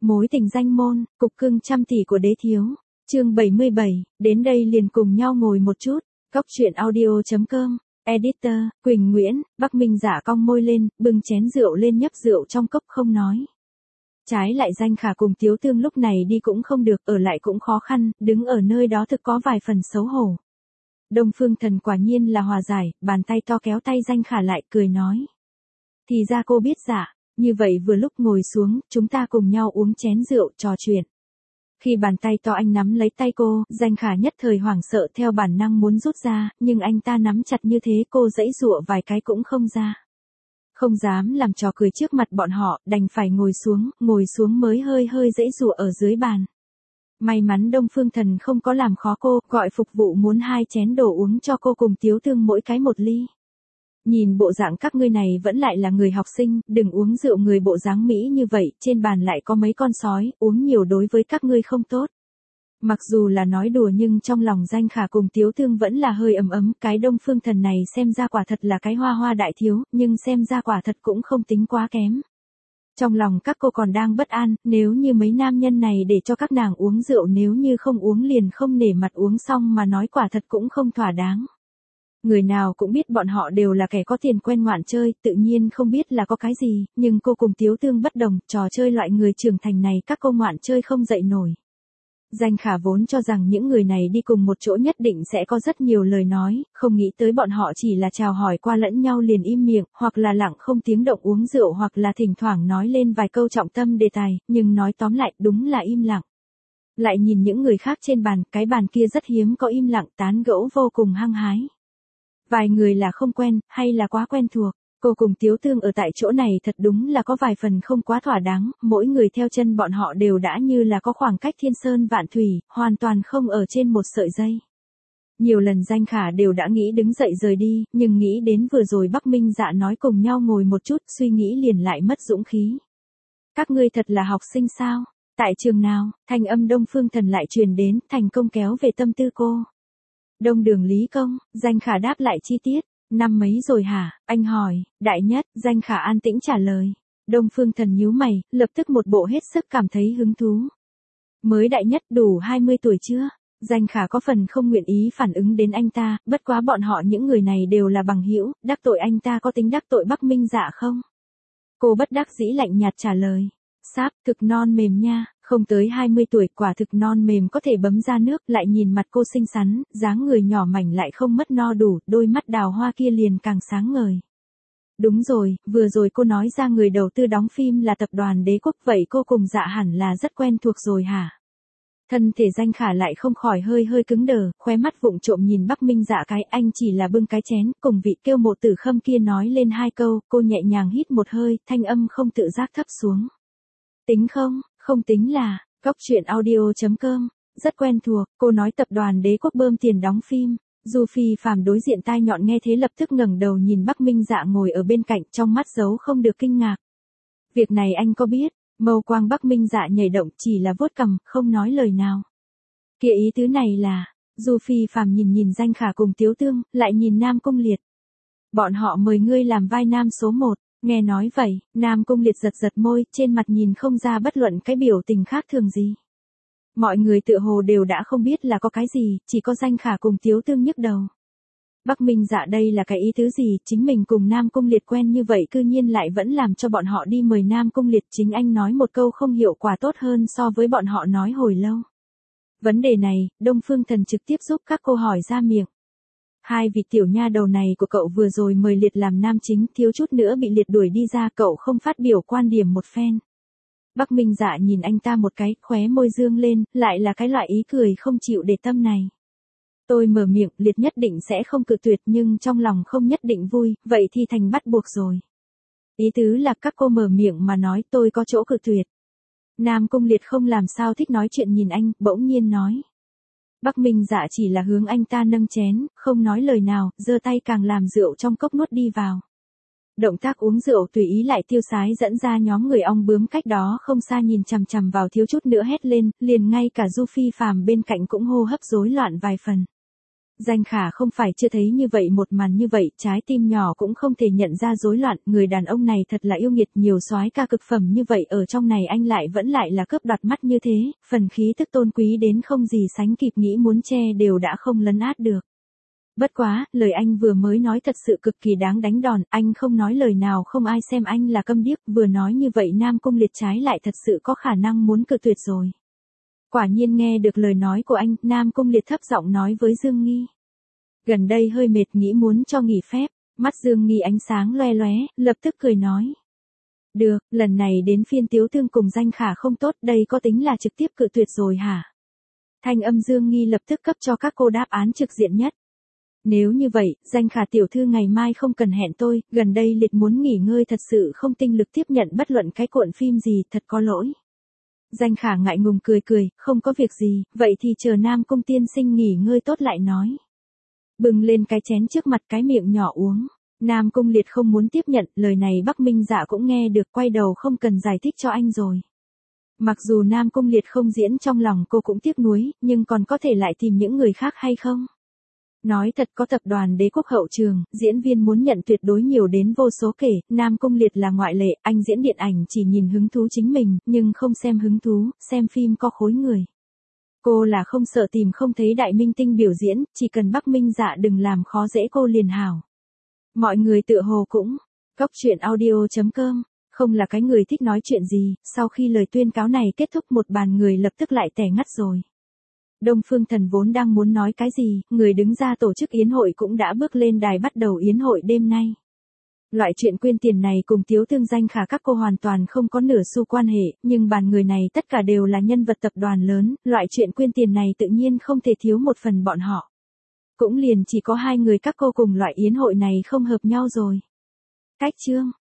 Mối tình danh môn, cục cưng trăm tỷ của đế thiếu. Chương 77, đến đây liền cùng nhau ngồi một chút. Góc truyện audio.com. Editor, Quỳnh Nguyễn. Bắc Minh Dạ cong môi lên, bưng chén rượu lên nhấp rượu trong cốc không nói. Trái lại Danh Khả cùng Tiếu Tương lúc này đi cũng không được, ở lại cũng khó khăn, đứng ở nơi đó thực có vài phần xấu hổ. Đông Phương Thần quả nhiên là hòa giải, bàn tay to kéo tay Danh Khả lại, cười nói. Thì ra cô biết dạ, như vậy vừa lúc ngồi xuống, chúng ta cùng nhau uống chén rượu, trò chuyện. Khi bàn tay to anh nắm lấy tay cô, Danh Khả nhất thời hoảng sợ theo bản năng muốn rút ra, nhưng anh ta nắm chặt như thế cô giãy giụa vài cái cũng không ra. Không dám làm trò cười trước mặt bọn họ, đành phải ngồi xuống mới hơi giãy giụa ở dưới bàn. May mắn Đông Phương Thần không có làm khó cô, gọi phục vụ muốn 2 chén đồ uống cho cô cùng Tiếu Tương mỗi cái 1 ly. Nhìn bộ dạng các ngươi này vẫn lại là người học sinh, đừng uống rượu người bộ dáng Mỹ như vậy, trên bàn lại có mấy con sói, uống nhiều đối với các ngươi không tốt. Mặc dù là nói đùa nhưng trong lòng Danh Khả cùng Tiếu Tương vẫn là hơi ấm, cái Đông Phương Thần này xem ra quả thật là cái hoa đại thiếu, nhưng xem ra quả thật cũng không tính quá kém. Trong lòng các cô còn đang bất an, nếu như mấy nam nhân này để cho các nàng uống rượu nếu như không uống liền không nể mặt uống xong mà nói quả thật cũng không thỏa đáng. Người nào cũng biết bọn họ đều là kẻ có tiền quen ngoạn chơi, tự nhiên không biết là có cái gì, nhưng cô cùng Tiếu Tương bất đồng, trò chơi loại người trưởng thành này các cô ngoạn chơi không dậy nổi. Danh Khả vốn cho rằng những người này đi cùng một chỗ nhất định sẽ có rất nhiều lời nói, không nghĩ tới bọn họ chỉ là chào hỏi qua lẫn nhau liền im miệng, hoặc là lặng không tiếng động uống rượu hoặc là thỉnh thoảng nói lên vài câu trọng tâm đề tài, nhưng nói tóm lại đúng là im lặng. Lại nhìn những người khác trên bàn, cái bàn kia rất hiếm có im lặng tán gẫu vô cùng hăng hái. Vài người là không quen, hay là quá quen thuộc. Cô cùng Tiếu Tương ở tại chỗ này thật đúng là có vài phần không quá thỏa đáng, mỗi người theo chân bọn họ đều đã như là có khoảng cách thiên sơn vạn thủy, hoàn toàn không ở trên một sợi dây. Nhiều lần Danh Khả đều đã nghĩ đứng dậy rời đi, nhưng nghĩ đến vừa rồi Bắc Minh Dạ nói cùng nhau ngồi một chút, suy nghĩ liền lại mất dũng khí. Các ngươi thật là học sinh sao? Tại trường nào? Thanh âm Đông Phương Thần lại truyền đến, thành công kéo về tâm tư cô. Đông Đường Lý Công, Danh Khả đáp lại chi tiết. Năm mấy rồi hả? Anh hỏi. Đại nhất, Danh Khả an tĩnh trả lời. Đông Phương Thần nhíu mày, lập tức một bộ hết sức cảm thấy hứng thú. Mới đại nhất đủ 20 tuổi chưa? Danh Khả có phần không nguyện ý phản ứng đến anh ta, bất quá bọn họ những người này đều là bằng hữu, đắc tội anh ta có tính đắc tội Bắc Minh Dạ không? Cô bất đắc dĩ lạnh nhạt trả lời. Sáp, thực non mềm nha, không tới 20 tuổi quả thực non mềm có thể bấm ra nước, lại nhìn mặt cô xinh xắn, dáng người nhỏ mảnh lại không mất no đủ, đôi mắt đào hoa kia liền càng sáng ngời. Đúng rồi, vừa rồi cô nói ra người đầu tư đóng phim là tập đoàn Đế Quốc, vậy cô cùng Dạ hẳn là rất quen thuộc rồi hả? Thân thể Danh Khả lại không khỏi hơi cứng đờ, khóe mắt vụng trộm nhìn Bắc Minh Dạ cái, anh chỉ là bưng cái chén, cùng vị Kiêu Mộ Tử Khâm kia nói lên 2 câu, cô nhẹ nhàng hít một hơi, thanh âm không tự giác thấp xuống. Tính không tính là, góc truyện audio.com, rất quen thuộc, cô nói tập đoàn Đế Quốc bơm tiền đóng phim. Du Phi Phàm đối diện tai nhọn nghe thế lập tức ngẩng đầu nhìn Bắc Minh Dạ ngồi ở bên cạnh, trong mắt giấu không được kinh ngạc. Việc này anh có biết? Mâu quang Bắc Minh Dạ nhảy động, chỉ là vuốt cằm, không nói lời nào. Kia ý tứ này là, Du Phi Phàm nhìn Danh Khả cùng Tiếu Tương, lại nhìn Nam Cung Liệt. Bọn họ mời ngươi làm vai nam số 1. Nghe nói vậy, Nam Cung Liệt giật môi, trên mặt nhìn không ra bất luận cái biểu tình khác thường gì. Mọi người tựa hồ đều đã không biết là có cái gì, chỉ có Danh Khả cùng Tiếu Tương nhức đầu. Bắc Minh Dạ đây là cái ý tứ gì, chính mình cùng Nam Cung Liệt quen như vậy cư nhiên lại vẫn làm cho bọn họ đi mời Nam Cung Liệt, chính anh nói một câu không hiệu quả tốt hơn so với bọn họ nói hồi lâu. Vấn đề này, Đông Phương Thần trực tiếp giúp các cô hỏi ra miệng. 2 vị tiểu nha đầu này của cậu vừa rồi mời Liệt làm nam chính, thiếu chút nữa bị Liệt đuổi đi ra, cậu không phát biểu quan điểm một phen. Bắc Minh Dạ nhìn anh ta một cái, khóe môi dương lên, lại là cái loại ý cười không chịu để tâm này. Tôi mở miệng, Liệt nhất định sẽ không cự tuyệt nhưng trong lòng không nhất định vui, vậy thì thành bắt buộc rồi. Ý tứ là các cô mở miệng mà nói tôi có chỗ cự tuyệt. Nam Cung Liệt không làm sao thích nói chuyện nhìn anh, bỗng nhiên nói. Bắc Minh Dạ chỉ là hướng anh ta nâng chén, không nói lời nào, giơ tay càng làm rượu trong cốc nuốt đi vào. Động tác uống rượu tùy ý lại tiêu sái dẫn ra nhóm người ong bướm cách đó không xa nhìn chằm chằm vào, thiếu chút nữa hét lên, liền ngay cả Du Phi Phàm bên cạnh cũng hô hấp rối loạn vài phần. Danh Khả không phải chưa thấy như vậy một màn như vậy, trái tim nhỏ cũng không thể nhận ra rối loạn, người đàn ông này thật là yêu nghiệt, nhiều soái ca cực phẩm như vậy ở trong này anh lại vẫn lại là cướp đoạt mắt như thế, phần khí tức tôn quý đến không gì sánh kịp, nghĩ muốn che đều đã không lấn át được. Bất quá, lời anh vừa mới nói thật sự cực kỳ đáng đánh đòn, anh không nói lời nào không ai xem anh là câm điếc, vừa nói như vậy Nam Cung Liệt trái lại thật sự có khả năng muốn cự tuyệt rồi. Quả nhiên nghe được lời nói của anh, Nam Cung Liệt thấp giọng nói với Dương Nghi. Gần đây hơi mệt nghĩ muốn cho nghỉ phép, mắt Dương Nghi ánh sáng loe loé, lập tức cười nói. Được, lần này đến phiên Tiếu Thương cùng Danh Khả không tốt, đây có tính là trực tiếp cự tuyệt rồi hả? Thanh âm Dương Nghi lập tức cấp cho các cô đáp án trực diện nhất. Nếu như vậy, Danh Khả tiểu thư ngày mai không cần hẹn tôi, gần đây Liệt muốn nghỉ ngơi thật sự không tinh lực tiếp nhận bất luận cái cuộn phim gì, thật có lỗi. Danh Khả ngại ngùng cười cười, không có việc gì, vậy thì chờ Nam Cung tiên sinh nghỉ ngơi tốt lại nói. Bừng lên cái chén trước mặt cái miệng nhỏ uống. Nam Cung Liệt không muốn tiếp nhận, lời này Bắc Minh Dạ cũng nghe được, quay đầu không cần giải thích cho anh rồi. Mặc dù Nam Cung Liệt không diễn, trong lòng cô cũng tiếc nuối, nhưng còn có thể lại tìm những người khác hay không? Nói thật, có tập đoàn Đế Quốc hậu trường, diễn viên muốn nhận tuyệt đối nhiều đến vô số kể, Nam Cung Liệt là ngoại lệ, anh diễn điện ảnh chỉ nhìn hứng thú chính mình, nhưng không xem hứng thú, xem phim có khối người. Cô là không sợ tìm không thấy đại minh tinh biểu diễn, chỉ cần Bắc Minh Dạ đừng làm khó dễ cô liền hảo. Mọi người tựa hồ cũng, Cóc Truyện Audio.com, không là cái người thích nói chuyện gì, sau khi lời tuyên cáo này kết thúc một bàn người lập tức lại tẻ ngắt rồi. Đông Phương Thần vốn đang muốn nói cái gì, người đứng ra tổ chức yến hội cũng đã bước lên đài bắt đầu yến hội đêm nay. Loại chuyện quyên tiền này cùng Tiếu Thương Danh Khả các cô hoàn toàn không có nửa xu quan hệ, nhưng bàn người này tất cả đều là nhân vật tập đoàn lớn, loại chuyện quyên tiền này tự nhiên không thể thiếu một phần bọn họ. Cũng liền chỉ có hai người các cô cùng loại yến hội này không hợp nhau rồi. Cách chương